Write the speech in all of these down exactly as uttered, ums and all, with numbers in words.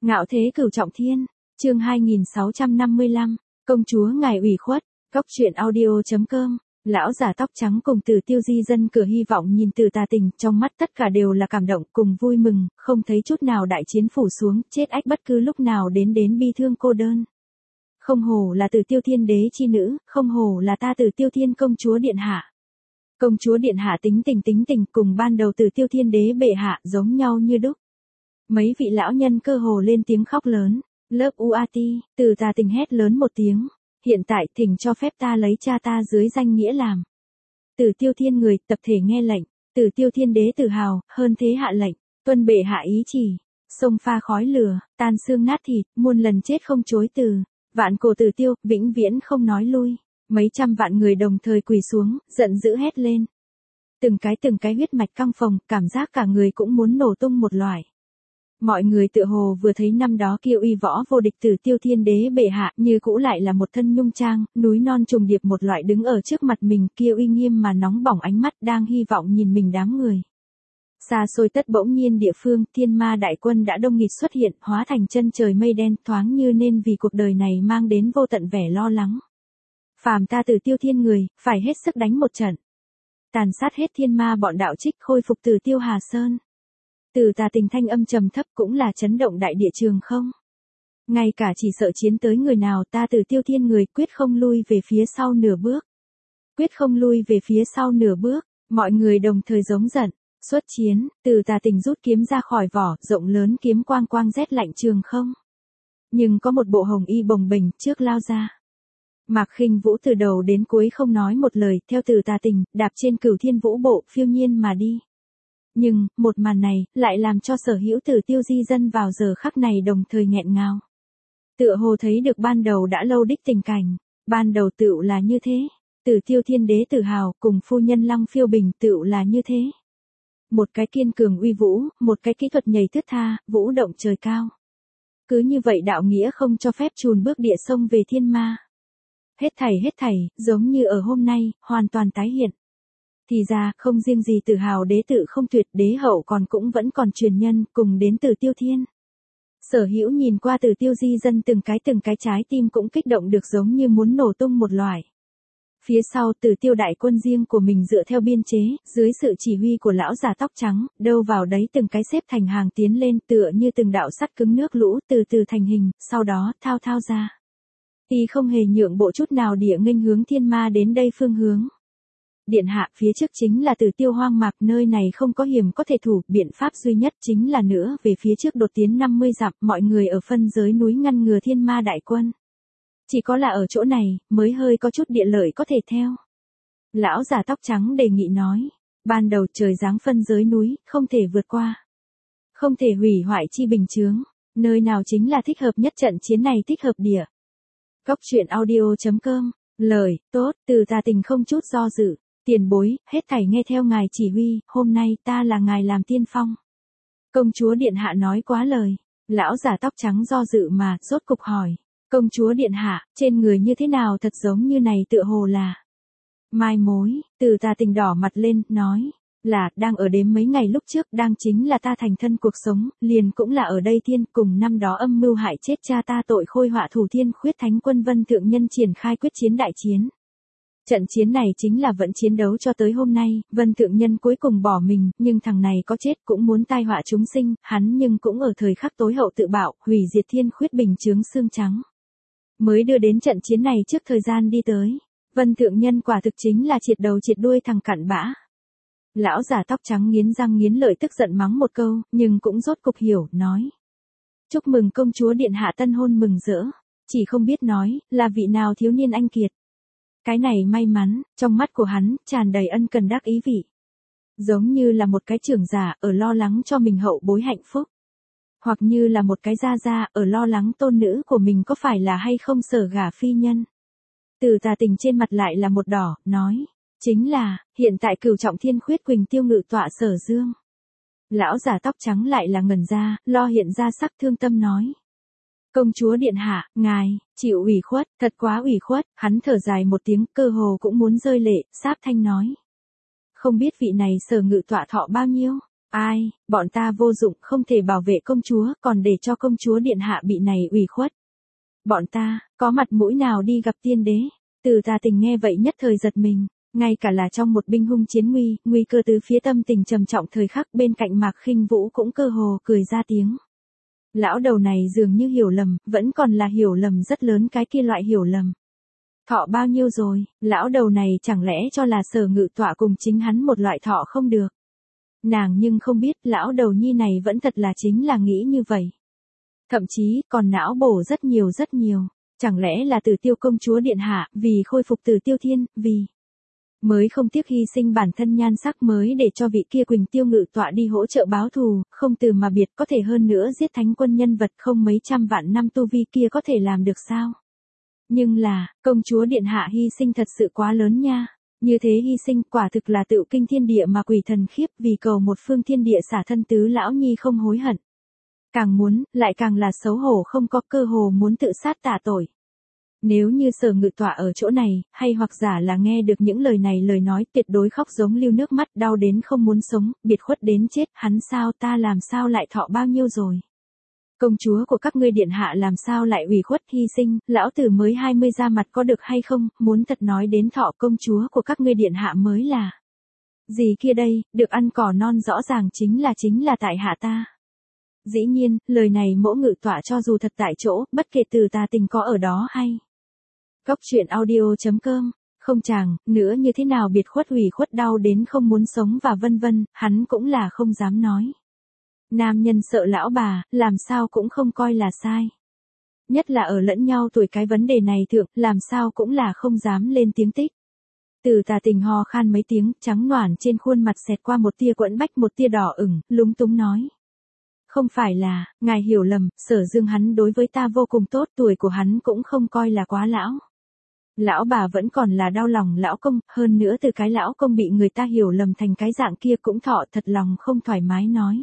Ngạo thế cửu trọng thiên, chương hai nghìn sáu trăm năm mươi lăm, công chúa ngài ủy khuất, cóc truyện audio chấm com. Lão già tóc trắng cùng Từ Tiêu di dân cửa hy vọng nhìn Từ Tà Tình, trong mắt tất cả đều là cảm động cùng vui mừng, không thấy chút nào đại chiến phủ xuống, chết ách bất cứ lúc nào đến đến bi thương cô đơn. Không hổ là Từ Tiêu Thiên đế chi nữ, không hổ là ta Từ Tiêu Thiên công chúa điện hạ. Công chúa điện hạ tính tình tính tình cùng ban đầu Từ Tiêu Thiên đế bệ hạ giống nhau như đúc. Mấy vị lão nhân cơ hồ lên tiếng khóc lớn, lớp u a ti, Từ Tà Tình hét lớn một tiếng. Hiện tại thỉnh cho phép ta lấy cha ta dưới danh nghĩa làm. Từ Tiêu Thiên người tập thể nghe lệnh, Từ Tiêu Thiên đế tự hào, hơn thế hạ lệnh, tuân bệ hạ ý chỉ, sông pha khói lửa, tan xương nát thịt, muôn lần chết không chối từ, vạn cổ Từ Tiêu, vĩnh viễn không nói lui. Mấy trăm vạn người đồng thời quỳ xuống, giận dữ hét lên. Từng cái từng cái huyết mạch căng phồng, cảm giác cả người cũng muốn nổ tung một loại. Mọi người tựa hồ vừa thấy năm đó kiêu uy võ vô địch Từ Tiêu Thiên đế bệ hạ, như cũ lại là một thân nhung trang, núi non trùng điệp một loại đứng ở trước mặt mình, kiêu uy nghiêm mà nóng bỏng ánh mắt đang hy vọng nhìn mình đám người. Xa xôi tất bỗng nhiên địa phương, thiên ma đại quân đã đông nghịt xuất hiện, hóa thành chân trời mây đen, thoáng như nên vì cuộc đời này mang đến vô tận vẻ lo lắng. Phàm ta Từ Tiêu Thiên người, phải hết sức đánh một trận. Tàn sát hết thiên ma bọn đạo trích, khôi phục Từ Tiêu Hà Sơn. Từ Tà Tình thanh âm trầm thấp cũng là chấn động đại địa trường không. Ngay cả chỉ sợ chiến tới người nào, ta Từ Tiêu Thiên người quyết không lui về phía sau nửa bước. Quyết không lui về phía sau nửa bước, mọi người đồng thời giống giận, xuất chiến, Từ Tà Tình rút kiếm ra khỏi vỏ, rộng lớn kiếm quang quang rét lạnh trường không. Nhưng có một bộ hồng y bồng bềnh trước lao ra. Mạc Khinh Vũ từ đầu đến cuối không nói một lời, theo Từ Tà Tình, đạp trên Cửu Thiên Vũ bộ, phiêu nhiên mà đi. Nhưng, một màn này, lại làm cho sở hữu Từ Tiêu di dân vào giờ khắc này đồng thời nghẹn ngào. Tựa hồ thấy được ban đầu đã lâu đích tình cảnh, ban đầu tựu là như thế, Từ Tiêu Thiên đế tự hào, cùng phu nhân Lăng Phiêu Bình tựu là như thế. Một cái kiên cường uy vũ, một cái kỹ thuật nhảy thướt tha, vũ động trời cao. Cứ như vậy đạo nghĩa không cho phép chùn bước địa sông về thiên ma. Hết thảy hết thảy, giống như ở hôm nay, hoàn toàn tái hiện. Thì ra, không riêng gì Tử Hào đế tự không tuyệt, đế hậu còn cũng vẫn còn truyền nhân, cùng đến Từ Tiêu Thiên. Sở hữu nhìn qua Từ Tiêu di dân từng cái từng cái trái tim cũng kích động được giống như muốn nổ tung một loại. Phía sau Từ Tiêu đại quân riêng của mình dựa theo biên chế, dưới sự chỉ huy của lão già tóc trắng, đâu vào đấy từng cái xếp thành hàng tiến lên tựa như từng đạo sắt cứng nước lũ từ từ thành hình, sau đó thao thao ra. Y không hề nhượng bộ chút nào địa nghênh hướng thiên ma đến đây phương hướng. Điện hạ, phía trước chính là Từ Tiêu hoang mạc, nơi này không có hiểm có thể thủ, biện pháp duy nhất chính là nữa về phía trước đột tiến năm mươi dặm, mọi người ở phân giới núi ngăn ngừa thiên ma đại quân. Chỉ có là ở chỗ này, mới hơi có chút địa lợi có thể theo. Lão già tóc trắng đề nghị nói, ban đầu trời giáng phân giới núi, không thể vượt qua. Không thể hủy hoại chi bình chướng, nơi nào chính là thích hợp nhất trận chiến này thích hợp địa. Cóc truyện audio chấm com, lời, tốt, Từ Tà Tình không chút do dự. Tiền bối, hết thảy nghe theo ngài chỉ huy, hôm nay ta là ngài làm tiên phong. Công chúa điện hạ nói quá lời. Lão già tóc trắng do dự mà, rốt cục hỏi. Công chúa điện hạ, trên người như thế nào thật giống như này tựa hồ là. Mai mối, Từ Tà Tình đỏ mặt lên, nói. Là, đang ở đếm mấy ngày lúc trước, đang chính là ta thành thân cuộc sống, liền cũng là ở đây thiên, cùng năm đó âm mưu hại chết cha ta tội khôi họa thủ thiên khuyết thánh quân vân thượng nhân triển khai quyết chiến đại chiến. Trận chiến này chính là vẫn chiến đấu cho tới hôm nay, Vân Thượng Nhân cuối cùng bỏ mình, nhưng thằng này có chết cũng muốn tai họa chúng sinh, hắn nhưng cũng ở thời khắc tối hậu tự bạo, hủy diệt thiên khuyết bình chướng xương trắng. Mới đưa đến trận chiến này trước thời gian đi tới, Vân Thượng Nhân quả thực chính là triệt đầu triệt đuôi thằng cặn bã. Lão già tóc trắng nghiến răng nghiến lợi tức giận mắng một câu, nhưng cũng rốt cục hiểu, nói. Chúc mừng công chúa điện hạ tân hôn mừng rỡ, chỉ không biết nói, là vị nào thiếu niên anh kiệt. Cái này may mắn, trong mắt của hắn, tràn đầy ân cần đắc ý vị. Giống như là một cái trưởng giả, ở lo lắng cho mình hậu bối hạnh phúc. Hoặc như là một cái gia gia, ở lo lắng tôn nữ của mình có phải là hay không sở gả phi nhân. Từ Tà Tình trên mặt lại là một đỏ, nói. Chính là, hiện tại Cửu Trọng Thiên khuyết Quỳnh Tiêu ngự tọa Sở Dương. Lão già tóc trắng lại là ngẩn ra, lo hiện ra sắc thương tâm nói. Công chúa điện hạ, ngài, chịu ủy khuất, thật quá ủy khuất, hắn thở dài một tiếng, cơ hồ cũng muốn rơi lệ, sáp thanh nói. Không biết vị này Sở ngự tọa thọ bao nhiêu, Ai, bọn ta vô dụng, không thể bảo vệ công chúa, còn để cho công chúa điện hạ bị này ủy khuất. Bọn ta, có mặt mũi nào đi gặp tiên đế? Từ Tà Tình nghe vậy nhất thời giật mình, ngay cả là trong một binh hung chiến nguy, nguy cơ từ phía tâm tình trầm trọng thời khắc bên cạnh Mạc Khinh Vũ cũng cơ hồ cười ra tiếng. Lão đầu này dường như hiểu lầm, vẫn còn là hiểu lầm rất lớn cái kia loại hiểu lầm. Thọ bao nhiêu rồi, lão đầu này chẳng lẽ cho là Sở Ngự Tọa cùng chính hắn một loại thọ không được. Nàng nhưng không biết lão đầu nhi này vẫn thật là chính là nghĩ như vậy. Thậm chí còn não bổ rất nhiều rất nhiều. Chẳng lẽ là Tử Tiêu công chúa điện hạ, vì khôi phục Tử Tiêu Thiên, vì mới không tiếc hy sinh bản thân nhan sắc mới để cho vị kia Quỳnh Tiêu Ngự Tọa đi hỗ trợ báo thù, không từ mà biệt có thể hơn nữa giết thánh quân nhân vật không mấy trăm vạn năm tu vi kia có thể làm được sao? Nhưng là, công chúa điện hạ hy sinh thật sự quá lớn nha. Như thế hy sinh quả thực là tự kinh thiên địa mà quỷ thần khiếp vì cầu một phương thiên địa xả thân tứ lão nhi không hối hận. Càng muốn, lại càng là xấu hổ không có cơ hồ muốn tự sát tạ tội. Nếu như Sở Ngự Tọa ở chỗ này, hay hoặc giả là nghe được những lời này lời nói tuyệt đối khóc giống lưu nước mắt đau đến không muốn sống, biệt khuất đến chết, hắn sao ta làm sao lại thọ bao nhiêu rồi. Công chúa của các ngươi điện hạ làm sao lại ủy khuất hy sinh, lão tử mới hai mươi ra mặt có được hay không, muốn thật nói đến thọ công chúa của các ngươi điện hạ mới là. Gì kia đây, được ăn cỏ non rõ ràng chính là chính là tại hạ ta. Dĩ nhiên, lời này Mỗ Ngự Tọa cho dù thật tại chỗ, bất kể Từ Tà Tình có ở đó hay. Góc truyện audio chấm com, không chàng, nữa như thế nào biệt khuất ủy khuất đau đến không muốn sống và vân vân, hắn cũng là không dám nói. Nam nhân sợ lão bà, làm sao cũng không coi là sai. Nhất là ở lẫn nhau tuổi cái vấn đề này thượng, làm sao cũng là không dám lên tiếng tích. Từ Tà Tình ho khan mấy tiếng, trắng noản trên khuôn mặt xẹt qua một tia quẫn bách một tia đỏ ửng, lúng túng nói. Không phải là, ngài hiểu lầm, Sở Dương hắn đối với ta vô cùng tốt, tuổi của hắn cũng không coi là quá lão. Lão bà vẫn còn là đau lòng lão công, hơn nữa từ cái lão công bị người ta hiểu lầm thành cái dạng kia cũng thọ thật lòng không thoải mái nói.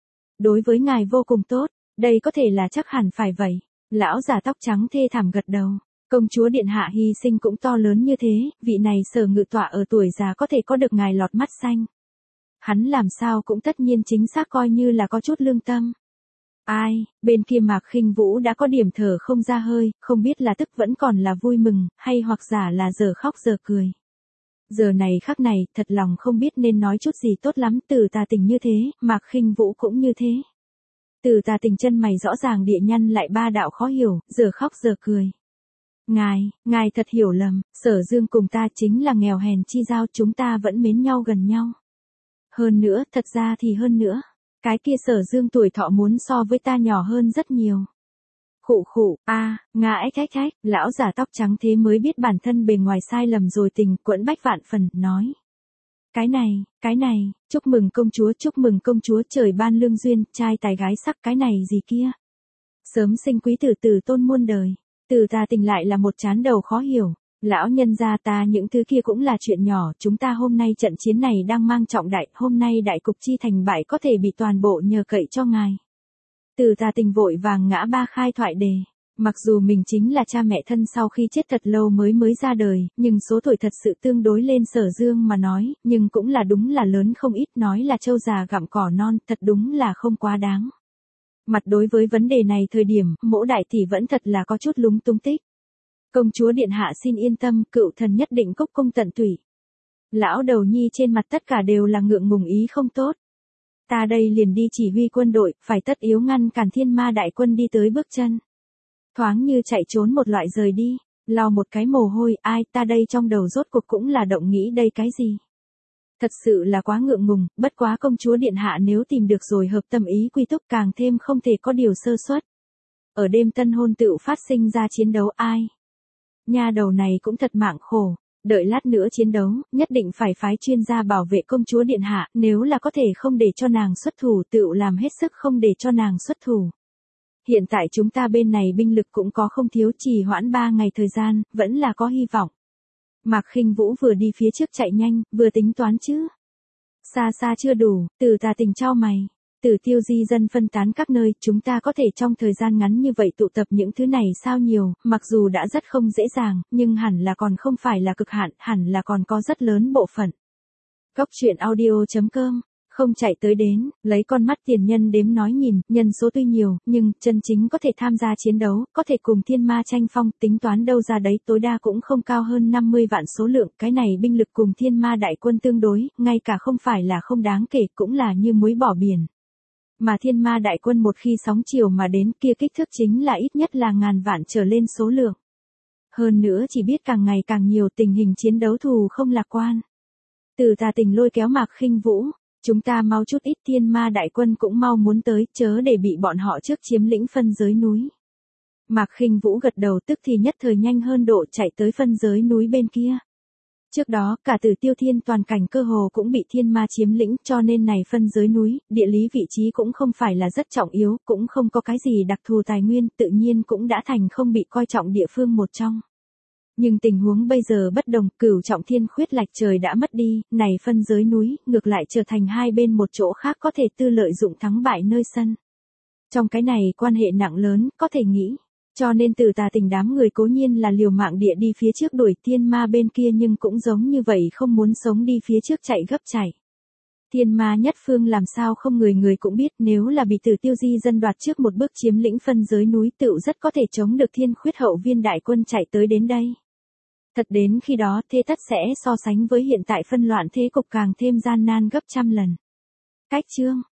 Đối với ngài vô cùng tốt, đây có thể là chắc hẳn phải vậy. Lão già tóc trắng thê thảm gật đầu. Công chúa điện hạ hy sinh cũng to lớn như thế, vị này Sở Ngự Tọa ở tuổi già có thể có được ngài lọt mắt xanh. Hắn làm sao cũng tất nhiên chính xác coi như là có chút lương tâm. Ai, bên kia Mạc Khinh Vũ đã có điểm thở không ra hơi, không biết là tức vẫn còn là vui mừng, hay hoặc giả là giờ khóc giờ cười. Giờ này khắc này, thật lòng không biết nên nói chút gì tốt lắm, Từ Tà Tình như thế, Mạc Khinh Vũ cũng như thế. Từ Tà Tình chân mày rõ ràng địa nhăn lại ba đạo khó hiểu, giờ khóc giờ cười. Ngài, ngài thật hiểu lầm, Sở Dương cùng ta chính là nghèo hèn chi giao, chúng ta vẫn mến nhau gần nhau. Hơn nữa, thật ra thì hơn nữa, cái kia Sở Dương tuổi thọ muốn so với ta nhỏ hơn rất nhiều. Khụ khụ, a, à, ngà ếch ếch ếch, lão giả tóc trắng thế mới biết bản thân bề ngoài sai lầm rồi tình quẫn bách vạn phần, nói. Cái này, cái này, chúc mừng công chúa, chúc mừng công chúa trời ban lương duyên, trai tài gái sắc cái này gì kia. Sớm sinh quý tử tử tôn muôn đời, Từ Tà Tình lại là một chán đầu khó hiểu. Lão nhân gia ta những thứ kia cũng là chuyện nhỏ, chúng ta hôm nay trận chiến này đang mang trọng đại, hôm nay đại cục chi thành bại có thể bị toàn bộ nhờ cậy cho ngài. Từ Tà Tình vội vàng ngã ba khai thoại đề. Mặc dù mình chính là cha mẹ thân sau khi chết thật lâu mới mới ra đời, nhưng số tuổi thật sự tương đối lên Sở Dương mà nói, nhưng cũng là đúng là lớn không ít, nói là trâu già gặm cỏ non, thật đúng là không quá đáng. Mặt đối với vấn đề này thời điểm, Mỗ đại tỷ vẫn thật là có chút lúng túng tích. Công chúa điện hạ xin yên tâm, cựu thần nhất định cốc cung tận tủy. Lão đầu nhi trên mặt tất cả đều là ngượng ngùng ý không tốt. Ta đây liền đi chỉ huy quân đội, phải tất yếu ngăn cản thiên ma đại quân đi tới bước chân. Thoáng như chạy trốn một loại rời đi, lau một cái mồ hôi, ai ta đây trong đầu rốt cuộc cũng là động nghĩ đây cái gì. Thật sự là quá ngượng ngùng, bất quá công chúa điện hạ nếu tìm được rồi hợp tâm ý quy túc càng thêm không thể có điều sơ suất. Ở đêm tân hôn tựu phát sinh ra chiến đấu ai. Nha đầu này cũng thật mạng khổ, đợi lát nữa chiến đấu, nhất định phải phái chuyên gia bảo vệ công chúa điện hạ, nếu là có thể không để cho nàng xuất thủ tựu làm hết sức không để cho nàng xuất thủ. Hiện tại chúng ta bên này binh lực cũng có không thiếu, trì hoãn ba ngày thời gian, vẫn là có hy vọng. Mạc Khinh Vũ vừa đi phía trước chạy nhanh, vừa tính toán chứ. Xa xa chưa đủ, Từ Tà Tình chau mày. Tử Tiêu di dân phân tán các nơi, chúng ta có thể trong thời gian ngắn như vậy tụ tập những thứ này sao nhiều, mặc dù đã rất không dễ dàng, nhưng hẳn là còn không phải là cực hạn, hẳn là còn có rất lớn bộ phận. Góc truyện audio chấm com không chạy tới đến, lấy con mắt tiền nhân đếm nói nhìn, nhân số tuy nhiều, nhưng chân chính có thể tham gia chiến đấu, có thể cùng thiên ma tranh phong, tính toán đâu ra đấy tối đa cũng không cao hơn năm mươi vạn số lượng, cái này binh lực cùng thiên ma đại quân tương đối, ngay cả không phải là không đáng kể, cũng là như muối bỏ biển. Mà thiên ma đại quân một khi sóng chiều mà đến kia kích thước chính là ít nhất là ngàn vạn trở lên số lượng. Hơn nữa chỉ biết càng ngày càng nhiều, tình hình chiến đấu thù không lạc quan. Từ Tà Tình lôi kéo Mạc Khinh Vũ, chúng ta mau chút ít, thiên ma đại quân cũng mau muốn tới, chớ để bị bọn họ trước chiếm lĩnh phân giới núi. Mạc Khinh Vũ gật đầu, tức thì nhất thời nhanh hơn độ chạy tới phân giới núi bên kia. Trước đó, cả Tử Tiêu Thiên toàn cảnh cơ hồ cũng bị thiên ma chiếm lĩnh, cho nên này phân giới núi, địa lý vị trí cũng không phải là rất trọng yếu, cũng không có cái gì đặc thù tài nguyên, tự nhiên cũng đã thành không bị coi trọng địa phương một trong. Nhưng tình huống bây giờ bất đồng, Cửu Trọng Thiên khuyết lạch trời đã mất đi, này phân giới núi, ngược lại trở thành hai bên một chỗ khác có thể tư lợi dụng thắng bại nơi sân. Trong cái này quan hệ nặng lớn, có thể nghĩ. Cho nên Từ Tà Tình đám người cố nhiên là liều mạng địa đi phía trước đuổi thiên ma bên kia, nhưng cũng giống như vậy không muốn sống đi phía trước chạy gấp chạy. Thiên ma nhất phương làm sao không, người người cũng biết, nếu là bị Tử Tiêu Di dân đoạt trước một bước chiếm lĩnh phân giới núi, tựu rất có thể chống được Thiên Khuyết hậu viên đại quân chạy tới đến đây. Thật đến khi đó, thế tất sẽ so sánh với hiện tại phân loạn thế cục càng thêm gian nan gấp trăm lần. Cách chương